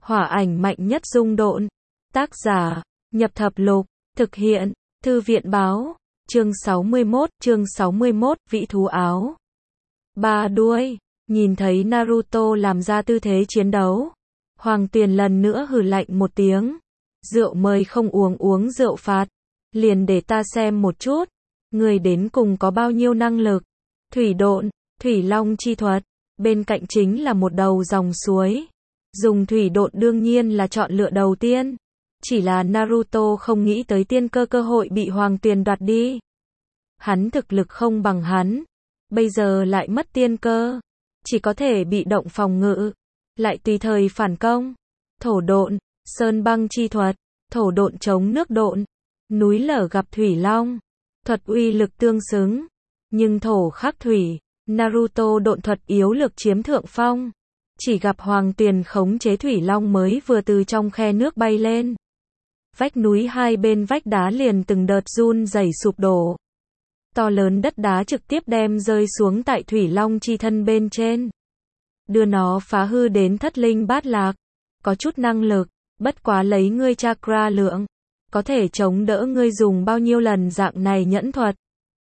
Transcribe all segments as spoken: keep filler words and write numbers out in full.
Hỏa ảnh mạnh nhất dung độn. Tác giả, Nhập Thập Lục, thực hiện, Thư viện Báo, chương sáu mươi mốt, chương sáu mươi mốt, Vĩ thú áo. Ba đuôi, nhìn thấy Naruto làm ra tư thế chiến đấu. Hoàng Tuyền lần nữa hừ lạnh một tiếng. Rượu mời không uống uống rượu phạt. Liền để ta xem một chút. Người đến cùng có bao nhiêu năng lực. Thủy độn, thủy long chi thuật. Bên cạnh chính là một đầu dòng suối. Dùng thủy độn đương nhiên là chọn lựa đầu tiên. Chỉ là Naruto không nghĩ tới tiên cơ cơ hội bị Hoàng Tuyền đoạt đi. Hắn thực lực không bằng hắn. Bây giờ lại mất tiên cơ. Chỉ có thể bị động phòng ngự. Lại tùy thời phản công. Thổ độn, sơn băng chi thuật. Thổ độn chống nước độn. Núi lở gặp thủy long. Thuật uy lực tương xứng. Nhưng thổ khắc thủy. Naruto độn thuật yếu lực chiếm thượng phong. Chỉ gặp Hoàng Tuyền khống chế thủy long mới vừa từ trong khe nước bay lên. Vách núi hai bên vách đá liền từng đợt run rẩy sụp đổ. To lớn đất đá trực tiếp đem rơi xuống tại thủy long chi thân bên trên. Đưa nó phá hư đến thất linh bát lạc. Có chút năng lực, bất quá lấy ngươi chakra lượng. Có thể chống đỡ ngươi dùng bao nhiêu lần dạng này nhẫn thuật.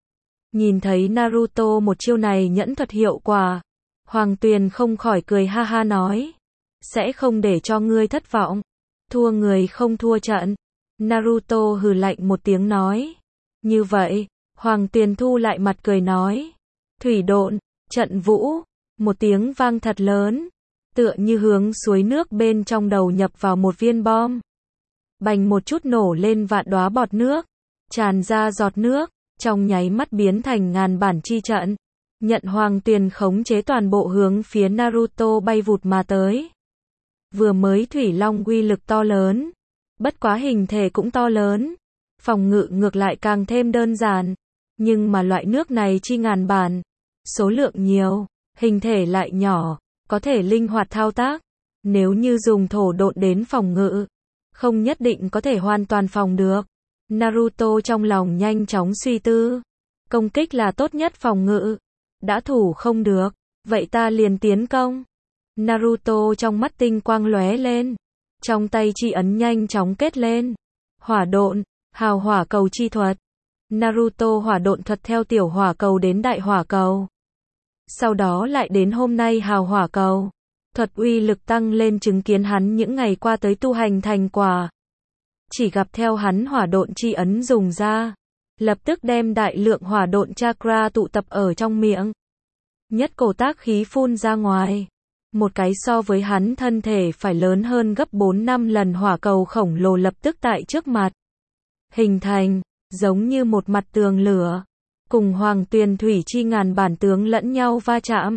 Nhìn thấy Naruto một chiêu này nhẫn thuật hiệu quả. Hoàng Tuyền không khỏi cười ha ha nói. Sẽ không để cho ngươi thất vọng. Thua người không thua trận. Naruto hừ lạnh một tiếng nói. Như vậy, Hoàng Tuyền thu lại mặt cười nói. Thủy độn, trận vũ. Một tiếng vang thật lớn. Tựa như hướng suối nước bên trong đầu nhập vào một viên bom. Bành một chút nổ lên vạn đóa bọt nước. Tràn ra giọt nước. Trong nháy mắt biến thành ngàn bản chi trận. Nhận Hoàng Tuyền khống chế toàn bộ hướng phía Naruto bay vụt mà tới. Vừa mới thủy long uy lực to lớn. Bất quá hình thể cũng to lớn. Phòng ngự ngược lại càng thêm đơn giản. Nhưng mà loại nước này chi ngàn bản. Số lượng nhiều. Hình thể lại nhỏ. Có thể linh hoạt thao tác. Nếu như dùng thổ độn đến phòng ngự. Không nhất định có thể hoàn toàn phòng được. Naruto trong lòng nhanh chóng suy tư. Công kích là tốt nhất phòng ngự. Đã thủ không được. Vậy ta liền tiến công. Naruto trong mắt tinh quang lóe lên. Trong tay chi ấn nhanh chóng kết lên. Hỏa độn, hào hỏa cầu chi thuật. Naruto hỏa độn thuật theo tiểu hỏa cầu đến đại hỏa cầu. Sau đó lại đến hôm nay hào hỏa cầu. Thuật uy lực tăng lên chứng kiến hắn những ngày qua tới tu hành thành quả. Chỉ gặp theo hắn hỏa độn chi ấn dùng ra. Lập tức đem đại lượng hỏa độn chakra tụ tập ở trong miệng. Nhất cổ tác khí phun ra ngoài. Một cái so với hắn thân thể phải lớn hơn gấp bốn năm lần hỏa cầu khổng lồ lập tức tại trước mặt. Hình thành, giống như một mặt tường lửa. Cùng Hoàng Tuyền thủy chi ngàn bản tướng lẫn nhau va chạm.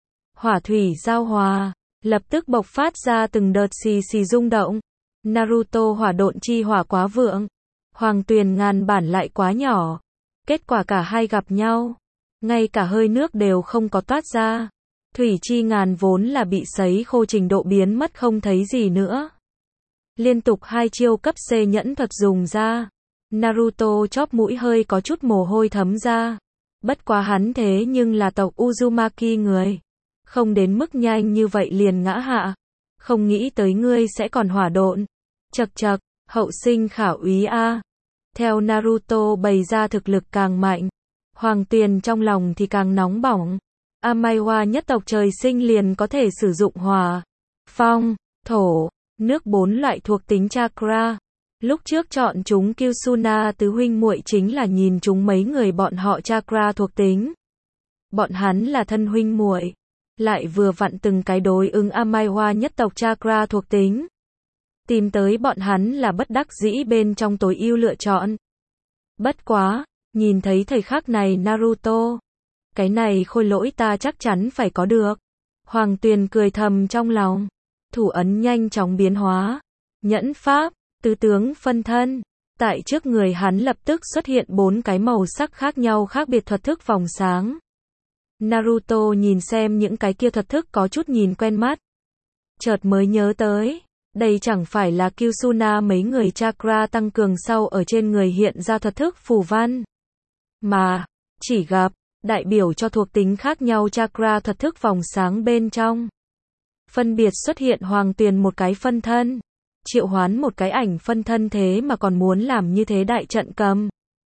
Hỏa thủy giao hòa, lập tức bộc phát ra từng đợt xì xì rung động. Naruto hỏa độn chi hỏa quá vượng. Hoàng Tuyền ngàn bản lại quá nhỏ. Kết quả cả hai gặp nhau. Ngay cả hơi nước đều không có toát ra. Thủy chi ngàn vốn là bị sấy khô trình độ biến mất không thấy gì nữa. Liên tục hai chiêu cấp C nhẫn thuật dùng ra. Naruto chóp mũi hơi có chút mồ hôi thấm ra. Bất quá hắn thế nhưng là tộc Uzumaki người. Không đến mức nhanh như vậy liền ngã hạ. Không nghĩ tới ngươi sẽ còn hỏa độn. Chậc chậc, hậu sinh khả úy a. Theo Naruto bày ra thực lực càng mạnh. Hoàng Tuyền trong lòng thì càng nóng bỏng. Amaiwa nhất tộc trời sinh liền có thể sử dụng hỏa, phong, thổ, nước bốn loại thuộc tính chakra. Lúc trước chọn chúng Kyusuna tứ huynh muội chính là nhìn chúng mấy người bọn họ chakra thuộc tính. Bọn hắn là thân huynh muội, lại vừa vặn từng cái đối ứng Amaiwa nhất tộc chakra thuộc tính. Tìm tới bọn hắn là bất đắc dĩ bên trong tối ưu lựa chọn. Bất quá, nhìn thấy thời khắc này Naruto. Cái này khôi lỗi ta chắc chắn phải có được. Hoàng Tuyền cười thầm trong lòng. Thủ ấn nhanh chóng biến hóa. Nhẫn pháp, tứ tướng phân thân. Tại trước người hắn lập tức xuất hiện bốn cái màu sắc khác nhau khác biệt thuật thức vòng sáng. Naruto nhìn xem những cái kia thuật thức có chút nhìn quen mắt. Chợt mới nhớ tới. Đây chẳng phải là Kyusuna mấy người chakra tăng cường sau ở trên người hiện ra thuật thức phù văn. Mà, chỉ gặp. Đại biểu cho thuộc tính khác nhau chakra thuật thức vòng sáng bên trong. phân biệt xuất hiện Hoàng Tuyền một cái phân thân, triệu hoán một cái ảnh phân thân thế mà còn muốn làm như thế đại trận cầm.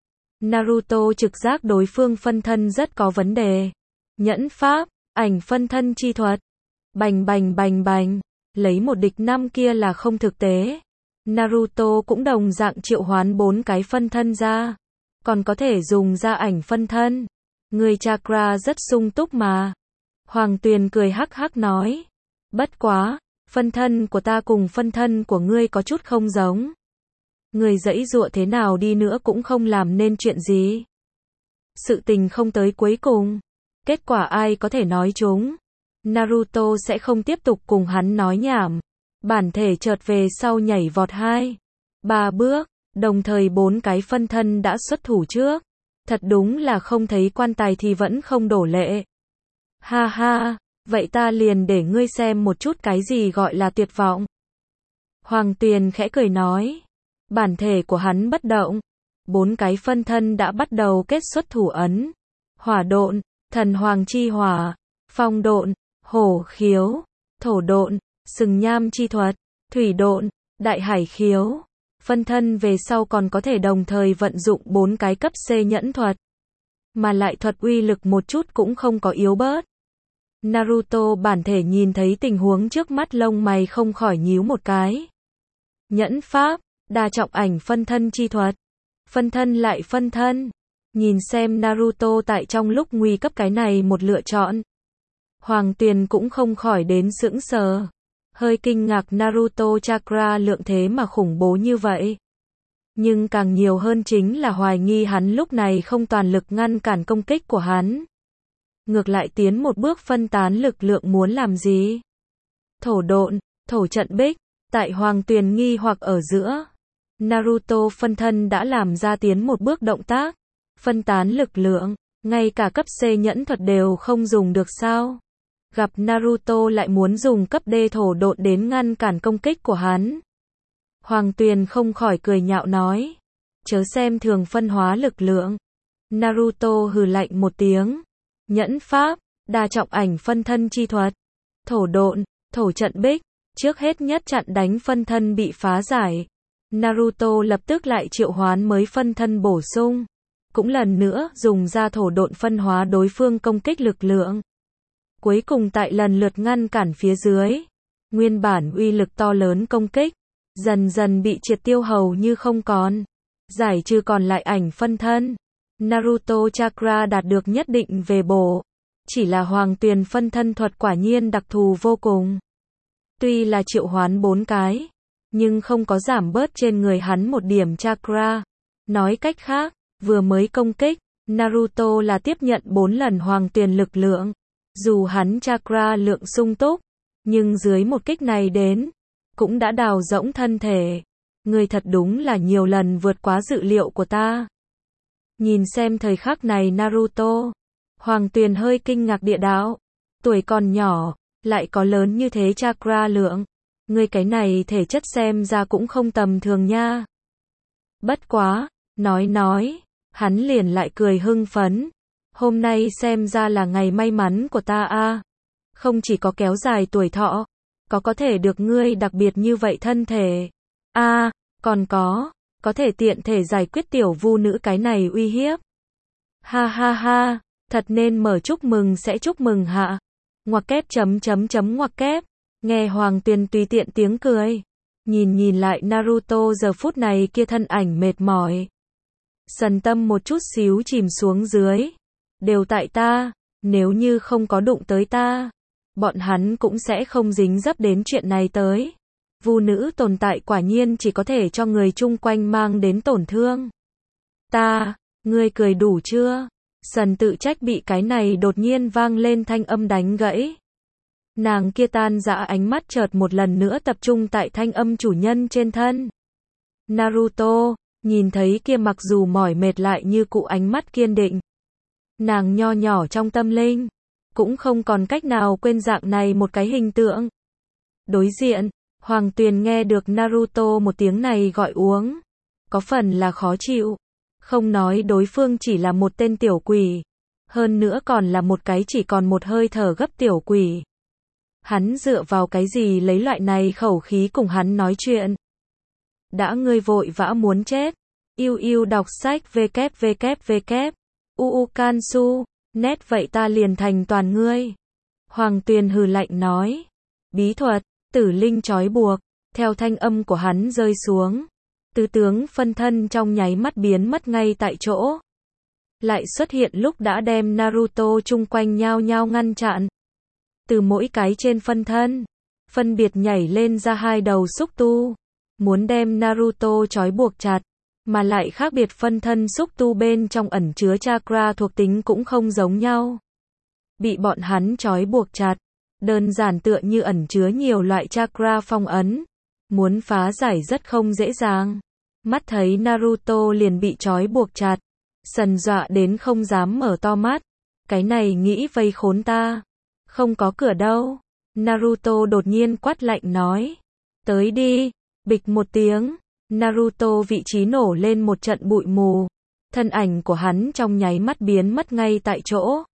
Naruto trực giác đối phương phân thân rất có vấn đề. Nhẫn pháp, ảnh phân thân chi thuật. Bành bành bành bành, lấy một địch năm kia là không thực tế. Naruto cũng đồng dạng triệu hoán bốn cái phân thân ra, còn có thể dùng ra ảnh phân thân. Người chakra rất sung túc mà. Hoàng Tuyền cười hắc hắc nói. Bất quá, phân thân của ta cùng phân thân của ngươi có chút không giống. Người giãy giụa thế nào đi nữa cũng không làm nên chuyện gì. Sự tình không tới cuối cùng. Kết quả ai có thể nói chúng. Naruto sẽ không tiếp tục cùng hắn nói nhảm. Bản thể chợt về sau nhảy vọt hai, ba bước, đồng thời bốn cái phân thân đã xuất thủ trước. Thật đúng là không thấy quan tài thì vẫn không đổ lệ. Ha ha, vậy ta liền để ngươi xem một chút cái gì gọi là tuyệt vọng. Hoàng Tuyền khẽ cười nói. Bản thể của hắn bất động. Bốn cái phân thân đã bắt đầu kết xuất thủ ấn. Hỏa độn, thần hoàng chi hỏa, phong độn, hổ khiếu, thổ độn, sừng nham chi thuật, thủy độn, đại hải khiếu. Phân thân về sau còn có thể đồng thời vận dụng bốn cái cấp C nhẫn thuật. Mà lại thuật uy lực một chút cũng không có yếu bớt. Naruto bản thể nhìn thấy tình huống trước mắt lông mày không khỏi nhíu một cái. Nhẫn pháp, đa trọng ảnh phân thân chi thuật. Phân thân lại phân thân. Nhìn xem Naruto tại trong lúc nguy cấp cái này một lựa chọn. Hoàng Tuyền cũng không khỏi đến sững sờ. Hơi kinh ngạc Naruto chakra lượng thế mà khủng bố như vậy. Nhưng càng nhiều hơn chính là hoài nghi hắn lúc này không toàn lực ngăn cản công kích của hắn. Ngược lại tiến một bước phân tán lực lượng muốn làm gì? Thổ độn, thổ trận bích, tại Hoàng Tuyền nghi hoặc ở giữa. Naruto phân thân đã làm ra tiến một bước động tác. Phân tán lực lượng, ngay cả cấp C nhẫn thuật đều không dùng được sao? Gặp Naruto lại muốn dùng cấp D thổ độn đến ngăn cản công kích của hắn. Hoàng Tuyền không khỏi cười nhạo nói. Chớ xem thường phân hóa lực lượng. Naruto hừ lạnh một tiếng. Nhẫn pháp, đa trọng ảnh phân thân chi thuật. Thổ độn, thổ trận bích. Trước hết nhất chặn đánh phân thân bị phá giải. Naruto lập tức lại triệu hoán mới phân thân bổ sung. Cũng lần nữa dùng ra thổ độn phân hóa đối phương công kích lực lượng. Cuối cùng tại lần lượt ngăn cản phía dưới. Nguyên bản uy lực to lớn công kích. Dần dần bị triệt tiêu hầu như không còn. Giải trừ còn lại ảnh phân thân. Naruto chakra đạt được nhất định về bổ. Chỉ là Hoàng Tuyền phân thân thuật quả nhiên đặc thù vô cùng. Tuy là triệu hoán bốn cái. Nhưng không có giảm bớt trên người hắn một điểm chakra. Nói cách khác, vừa mới công kích, Naruto là tiếp nhận bốn lần Hoàng Tuyền lực lượng. Dù hắn chakra lượng sung túc, nhưng dưới một kích này đến, cũng đã đào rỗng thân thể. Người thật đúng là nhiều lần vượt quá dự liệu của ta. Nhìn xem thời khắc này Naruto, Hoàng Tuyền hơi kinh ngạc địa đạo. Tuổi còn nhỏ, lại có lớn như thế chakra lượng. Người cái này thể chất xem ra cũng không tầm thường nha. Bất quá, nói nói, hắn liền lại cười hưng phấn. Hôm nay xem ra là ngày may mắn của ta a. Không chỉ có kéo dài tuổi thọ, có có thể được ngươi đặc biệt như vậy thân thể. A, còn có, có thể tiện thể giải quyết tiểu vu nữ cái này uy hiếp. Ha ha ha, thật nên mở chúc mừng sẽ chúc mừng hạ. Ngoặc kép chấm chấm chấm ngoặc kép. Nghe Hoàng Tuyền tùy tiện tiếng cười. Nhìn nhìn lại Naruto giờ phút này kia thân ảnh mệt mỏi. Sần tâm một chút xíu chìm xuống dưới. Đều tại ta, nếu như không có đụng tới ta, bọn hắn cũng sẽ không dính dấp đến chuyện này tới. Vu nữ tồn tại quả nhiên chỉ có thể cho người chung quanh mang đến tổn thương. Ta, ngươi cười đủ chưa? Sần tự trách bị cái này đột nhiên vang lên thanh âm đánh gãy. Nàng kia tan dã ánh mắt chợt một lần nữa tập trung tại thanh âm chủ nhân trên thân. Naruto, nhìn thấy kia mặc dù mỏi mệt lại như cụ ánh mắt kiên định. Nàng nho nhỏ trong tâm linh, cũng không còn cách nào quên dạng này một cái hình tượng. Đối diện, Hoàng Tuyền nghe được Naruto một tiếng này gọi uống. Có phần là khó chịu. Không nói đối phương chỉ là một tên tiểu quỷ. Hơn nữa còn là một cái chỉ còn một hơi thở gấp tiểu quỷ. Hắn dựa vào cái gì lấy loại này khẩu khí cùng hắn nói chuyện? Đã ngươi vội vã muốn chết. Yêu yêu đọc sách www. Uu Kansu. Net vậy ta liền thành toàn ngươi. Hoàng Tuyền hừ lạnh nói. Bí thuật, tử linh trói buộc. Theo thanh âm của hắn rơi xuống. Tứ tướng phân thân trong nháy mắt biến mất ngay tại chỗ. Lại xuất hiện lúc đã đem Naruto chung quanh nhao nhao ngăn chặn. Từ mỗi cái trên phân thân, phân biệt nhảy lên ra hai đầu xúc tu. Muốn đem Naruto trói buộc chặt. Mà lại khác biệt phân thân xúc tu bên trong ẩn chứa chakra thuộc tính cũng không giống nhau. Bị bọn hắn trói buộc chặt. Đơn giản tựa như ẩn chứa nhiều loại chakra phong ấn. Muốn phá giải rất không dễ dàng. Mắt thấy Naruto liền bị trói buộc chặt. Sần dọa đến không dám mở to mắt. Cái này nghĩ vây khốn ta. Không có cửa đâu. Naruto đột nhiên quát lạnh nói. Tới đi. Bịch một tiếng. Naruto vị trí nổ lên một trận bụi mù. Thân ảnh của hắn trong nháy mắt biến mất ngay tại chỗ.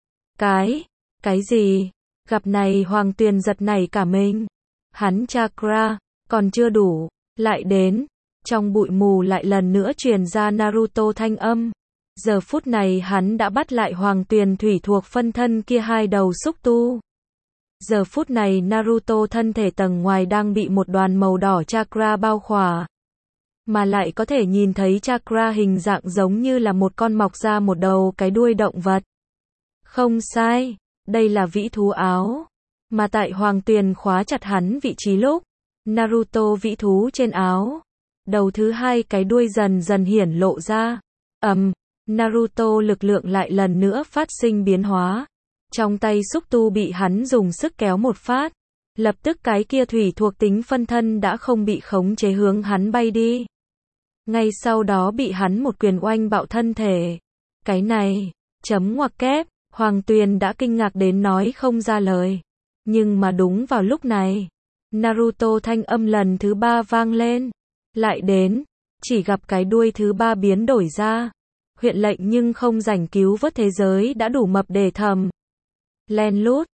Cái. Cái gì? Gặp này Hoàng Tuyền giật nảy cả mình. Hắn chakra. Còn chưa đủ. Lại đến. Trong bụi mù lại lần nữa truyền ra Naruto thanh âm. Giờ phút này hắn đã bắt lại Hoàng Tuyền thủy thuộc phân thân kia hai đầu xúc tu. Giờ phút này Naruto thân thể tầng ngoài đang bị một đoàn màu đỏ chakra bao khỏa. Mà lại có thể nhìn thấy chakra hình dạng giống như là một con mọc ra một đầu cái đuôi động vật. Không sai, đây là vĩ thú áo. Mà tại Hoàng Tuyền khóa chặt hắn vị trí lúc, Naruto vĩ thú trên áo. Đầu thứ hai cái đuôi dần dần hiển lộ ra. Ầm, um, Naruto lực lượng lại lần nữa phát sinh biến hóa. Trong tay xúc tu bị hắn dùng sức kéo một phát. Lập tức cái kia thủy thuộc tính phân thân đã không bị khống chế hướng hắn bay đi. Ngay sau đó bị hắn một quyền oanh bạo thân thể. Cái này, chấm ngoặc kép, Hoàng Tuyền đã kinh ngạc đến nói không ra lời. Nhưng mà đúng vào lúc này, Naruto thanh âm lần thứ ba vang lên. Lại đến, chỉ gặp cái đuôi thứ ba biến đổi ra. Huyện lệnh nhưng không rảnh cứu vớt thế giới đã đủ mập để thầm. Len lút,